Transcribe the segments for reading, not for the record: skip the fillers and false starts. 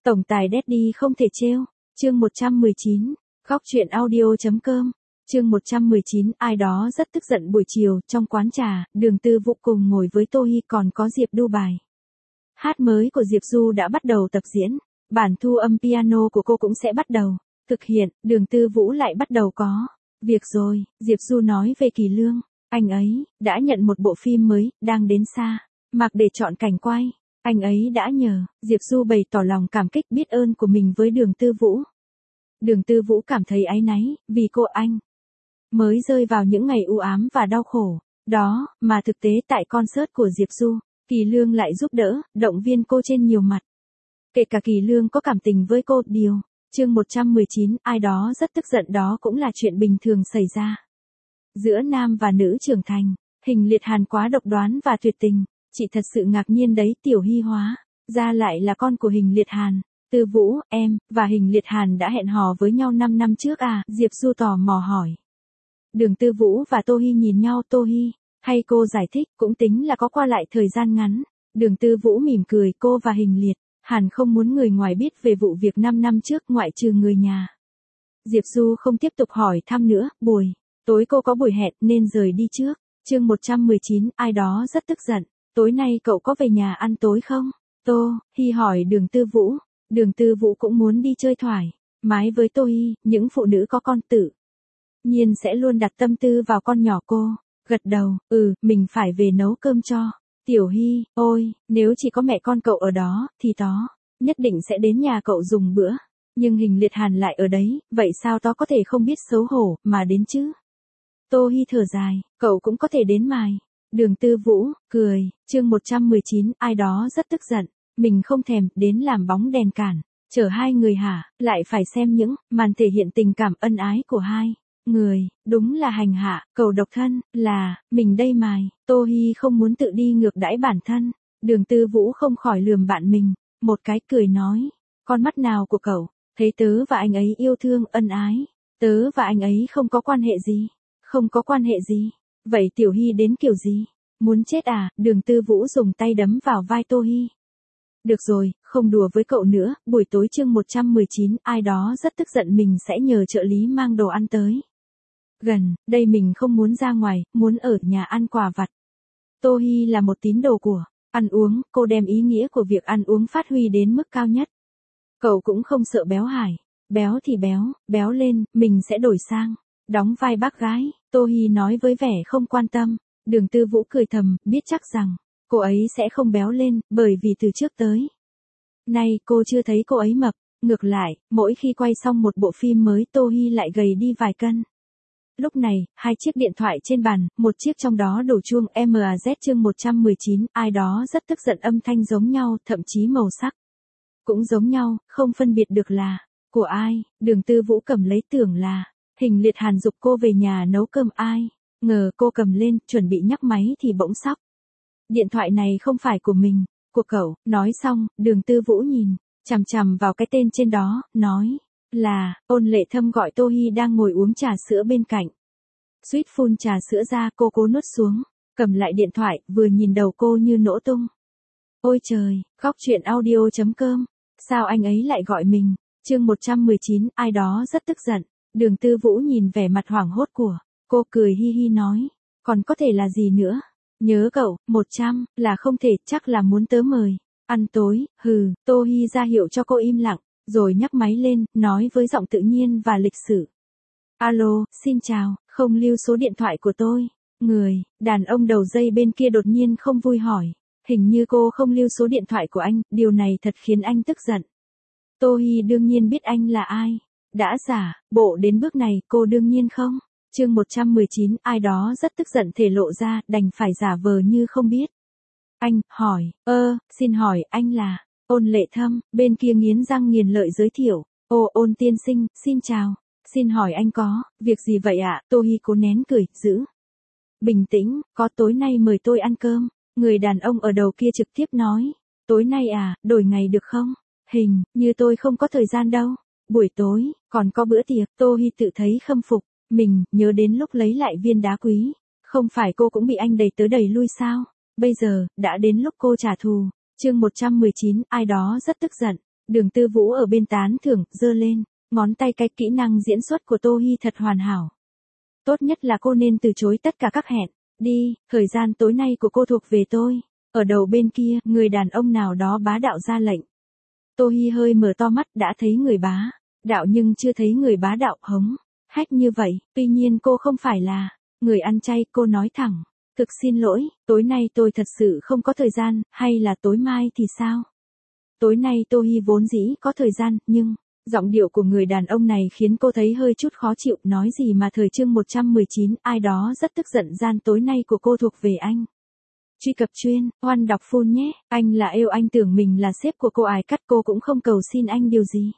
Tổng tài Daddy không thể trêu. Chương 119. Góc truyện audio.com. Chương 119. Ai đó rất tức giận. Buổi chiều, trong quán trà, Đường Tư Vũ cùng ngồi với Tô Hi còn có Diệp Du bài. Hát mới của Diệp Du đã bắt đầu tập diễn. Bản thu âm piano của cô cũng sẽ bắt đầu thực hiện. Đường Tư Vũ lại bắt đầu có việc rồi. Diệp Du nói về Kỳ Lương. Anh ấy đã nhận một bộ phim mới, đang đến Sa Mạc để chọn cảnh quay. Anh ấy đã nhờ. Diệp Du bày tỏ lòng cảm kích biết ơn của mình với Đường Tư Vũ. Đường Tư Vũ cảm thấy áy náy, vì cô anh mới rơi vào những ngày u ám và đau khổ. Đó, mà thực tế tại concert của Diệp Du, Kỳ Lương lại giúp đỡ, động viên cô trên nhiều mặt. Kể cả Kỳ Lương có cảm tình với cô. Chương 119. Ai đó rất tức giận. Đó cũng là chuyện bình thường xảy ra giữa nam và nữ trưởng thành. Hình Liệt Hàn quá độc đoán và tuyệt tình. Chị thật sự ngạc nhiên đấy. Tiểu Hy hóa ra lại là con của Hình Liệt Hàn. Tư Vũ, em và Hình Liệt Hàn đã hẹn hò với nhau 5 năm trước à? Diệp Du tò mò hỏi. Đường Tư Vũ và Tô Hi nhìn nhau. Tô Hi, hay cô giải thích, cũng tính là có qua lại thời gian ngắn. Đường Tư Vũ mỉm cười. Cô và Hình Liệt Hàn không muốn người ngoài biết về vụ việc 5 năm trước ngoại trừ người nhà. Diệp Du không tiếp tục hỏi thăm nữa. Buổi tối cô có buổi hẹn nên rời đi trước. Chương 119. Ai đó rất tức giận. Tối nay cậu có về nhà ăn tối không? Tô Hi hỏi Đường Tư Vũ. Đường Tư Vũ cũng muốn đi chơi thoải mái với Tô Hi. Những phụ nữ có con tự nhiên sẽ luôn đặt tâm tư vào con nhỏ. Cô gật đầu. Mình phải về nấu cơm cho Tiểu Hy. Ôi, nếu chỉ có mẹ con cậu ở đó, thì Tó nhất định sẽ đến nhà cậu dùng bữa. Nhưng Hình Liệt Hàn lại ở đấy, vậy sao Tó có thể không biết xấu hổ, mà đến chứ? Tô Hi thở dài. Cậu cũng có thể đến mài. Đường Tư Vũ cười. Chương 119. Ai đó rất tức giận. Mình không thèm đến làm bóng đèn cản chở hai người hả? Lại phải xem những màn thể hiện tình cảm ân ái của hai người. Đúng là hành hạ, cầu độc thân. Là mình đây mài. Tô Hi không muốn tự đi ngược đãi bản thân. Đường Tư Vũ không khỏi lườm bạn mình một cái, cười nói. Con mắt nào của cậu thấy tớ và anh ấy yêu thương ân ái? Tớ và anh ấy không có quan hệ gì. Không có quan hệ gì? Vậy Tiểu Hy đến kiểu gì? Muốn chết à? Đường Tư Vũ dùng tay đấm vào vai Tô Hi. Được rồi, không đùa với cậu nữa. Buổi tối. Chương 119. Ai đó rất tức giận. Mình sẽ nhờ trợ lý mang đồ ăn tới gần đây. Mình không muốn ra ngoài, muốn ở nhà ăn quà vặt. Tô Hi là một tín đồ của ăn uống. Cô đem ý nghĩa của việc ăn uống phát huy đến mức cao nhất. Cậu cũng không sợ béo hải. Béo thì béo lên, mình sẽ đổi sang đóng vai bác gái. Tô Hi nói với vẻ không quan tâm. Đường Tư Vũ cười thầm, biết chắc rằng cô ấy sẽ không béo lên, bởi vì từ trước tới nay cô chưa thấy cô ấy mập. Ngược lại, mỗi khi quay xong một bộ phim mới, Tô Hi lại gầy đi vài cân. Lúc này, hai chiếc điện thoại trên bàn, một chiếc trong đó đổ chuông MAZ. Chương 119. Ai đó rất tức giận. Âm thanh giống nhau, thậm chí màu sắc cũng giống nhau, không phân biệt được là của ai. Đường Tư Vũ cầm lấy, tưởng là Hình Liệt Hàn giục cô về nhà nấu cơm. Ai ngờ cô cầm lên, chuẩn bị nhấc máy thì bỗng sóc. Điện thoại này không phải của mình, của cậu. Nói xong, Đường Tư Vũ nhìn chằm chằm vào cái tên trên đó, nói là Ôn Lệ Thâm gọi. Tô Hi đang ngồi uống trà sữa bên cạnh, suýt phun trà sữa ra. Cô cố nuốt xuống, cầm lại điện thoại, vừa nhìn đầu cô như nổ tung. Ôi trời, góc truyện audio.com. Sao anh ấy lại gọi mình? Chương 119. Ai đó rất tức giận. Đường Tư Vũ nhìn vẻ mặt hoảng hốt của cô, cười hi hi nói. Còn có thể là gì nữa? Nhớ cậu, 100 là không thể, chắc là muốn tớ mời ăn tối. Tô Hi ra hiệu cho cô im lặng, rồi nhấc máy lên, nói với giọng tự nhiên và lịch sự. Alo, xin chào, không lưu số điện thoại của tôi. Người đàn ông đầu dây bên kia đột nhiên không vui hỏi. Hình như cô không lưu số điện thoại của anh, điều này thật khiến anh tức giận. Tô Hi đương nhiên biết anh là ai. Đã giả bộ đến bước này, cô đương nhiên không. Chương 119. Ai đó rất tức giận thể lộ ra, đành phải giả vờ như không biết. Anh hỏi, xin hỏi anh là Ôn Lệ Thâm? Bên kia nghiến răng nghiến lợi giới thiệu. Ôn tiên sinh, xin chào. Xin hỏi anh có việc gì vậy ạ? Tô Hi cố nén cười, giữ bình tĩnh. Có tối nay mời tôi ăn cơm. Người đàn ông ở đầu kia trực tiếp nói. Tối nay à, đổi ngày được không? Hình như tôi không có thời gian đâu. Buổi tối còn có bữa tiệc. Tô Hi tự thấy khâm phục mình, nhớ đến lúc lấy lại viên đá quý. Không phải cô cũng bị anh đẩy tới đẩy lui sao? Bây giờ đã đến lúc cô trả thù. Chương 119. Ai đó rất tức giận. Đường Tư Vũ ở bên tán thưởng, giơ lên, ngón tay cái kỹ năng diễn xuất của Tô Hi thật hoàn hảo. Tốt nhất là cô nên từ chối tất cả các hẹn. Đi, thời gian tối nay của cô thuộc về tôi. Ở đầu bên kia, người đàn ông nào đó bá đạo ra lệnh. Tô Hi hơi mở to mắt đã thấy người bá đạo nhưng chưa thấy người bá đạo hống hách như vậy, tuy nhiên cô không phải là người ăn chay, cô nói thẳng. Thực xin lỗi, tối nay tôi thật sự không có thời gian, hay là tối mai thì sao? Tối nay Tô Hi vốn dĩ có thời gian, nhưng giọng điệu của người đàn ông này khiến cô thấy hơi chút khó chịu, nói gì mà thời chương 119, ai đó rất tức giận, gian tối nay của cô thuộc về anh. Truy cập chuyên, Hoan đọc full nhé, anh là yêu, anh tưởng mình là sếp của cô, ai cắt cô cũng không cầu xin anh điều gì.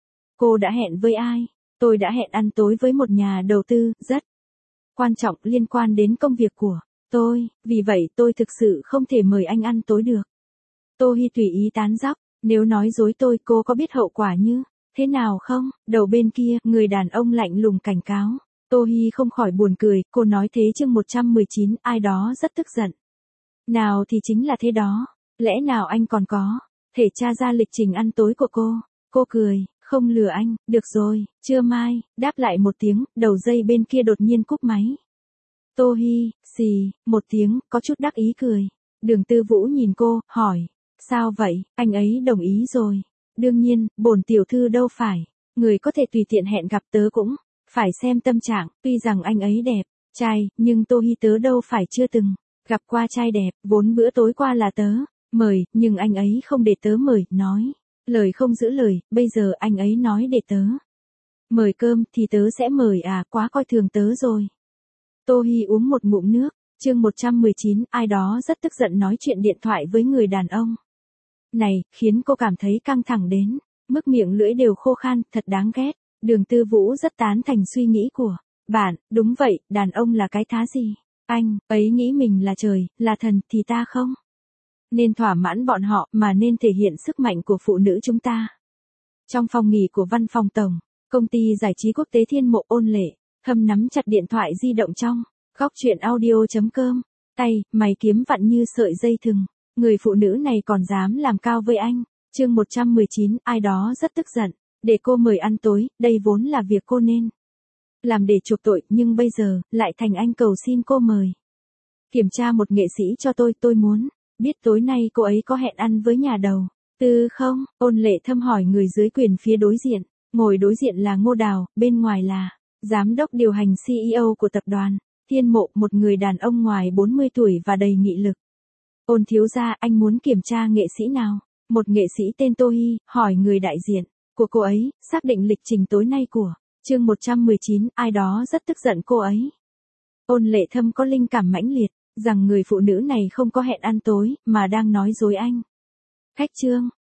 Cô đã hẹn với ai? Tôi đã hẹn ăn tối với một nhà đầu tư, rất quan trọng, liên quan đến công việc của tôi, vì vậy tôi thực sự không thể mời anh ăn tối được. Tô Hi tùy ý tán dóc, nếu nói dối tôi, cô có biết hậu quả như thế nào không? Đầu bên kia, người đàn ông lạnh lùng cảnh cáo. Tô Hi không khỏi buồn cười, cô nói thế chương 119, ai đó rất tức giận. Nào thì chính là thế đó, lẽ nào anh còn có thể tra ra lịch trình ăn tối của cô? Cô cười, không lừa anh, được rồi, trưa mai, đáp lại một tiếng, đầu dây bên kia đột nhiên cúp máy. Tô Hi, xì, một tiếng, có chút đắc ý cười. Đường Tư Vũ nhìn cô, hỏi, sao vậy, anh ấy đồng ý rồi. Đương nhiên, bổn tiểu thư đâu phải người có thể tùy tiện hẹn gặp, tớ cũng phải xem tâm trạng, tuy rằng anh ấy đẹp trai, nhưng Tô Hi tớ đâu phải chưa từng gặp qua trai đẹp, vốn bữa tối qua là tớ mời, nhưng anh ấy không để tớ mời, nói lời không giữ lời, bây giờ anh ấy nói để tớ mời cơm thì tớ sẽ mời à, quá coi thường tớ rồi. Tô Hi uống một ngụm nước, chương 119, ai đó rất tức giận nói chuyện điện thoại với người đàn ông này, khiến cô cảm thấy căng thẳng đến mức miệng lưỡi đều khô khan, thật đáng ghét. Đường Tư Vũ rất tán thành suy nghĩ của bạn, đúng vậy, đàn ông là cái thá gì? Anh ấy nghĩ mình là trời, là thần, thì ta không nên thỏa mãn bọn họ, mà nên thể hiện sức mạnh của phụ nữ chúng ta. Trong phòng nghỉ của văn phòng tổng công ty giải trí quốc tế Thiên Mộ, Ôn Lệ Thâm nắm chặt điện thoại di động trong góc truyện audio.com, tay mày kiếm vặn như sợi dây thừng. Người phụ nữ này còn dám làm cao với anh. Chương 119, ai đó rất tức giận, để cô mời ăn tối, đây vốn là việc cô nên làm để chuộc tội, nhưng bây giờ lại thành anh cầu xin cô mời kiểm tra một nghệ sĩ cho tôi muốn biết tối nay cô ấy có hẹn ăn với nhà đầu tư không? Ôn Lệ Thâm hỏi người dưới quyền phía đối diện. Ngồi đối diện là Ngô Đào, bên ngoài là giám đốc điều hành CEO của tập đoàn Thiên Mộ, một người đàn ông ngoài 40 tuổi và đầy nghị lực. Ôn thiếu gia, anh muốn kiểm tra nghệ sĩ nào? Một nghệ sĩ tên Tô Hi, hỏi người đại diện của cô ấy, xác định lịch trình tối nay của chương 119, ai đó rất tức giận cô ấy. Ôn Lệ Thâm có linh cảm mãnh liệt, rằng người phụ nữ này không có hẹn ăn tối, mà đang nói dối anh. Khách trương,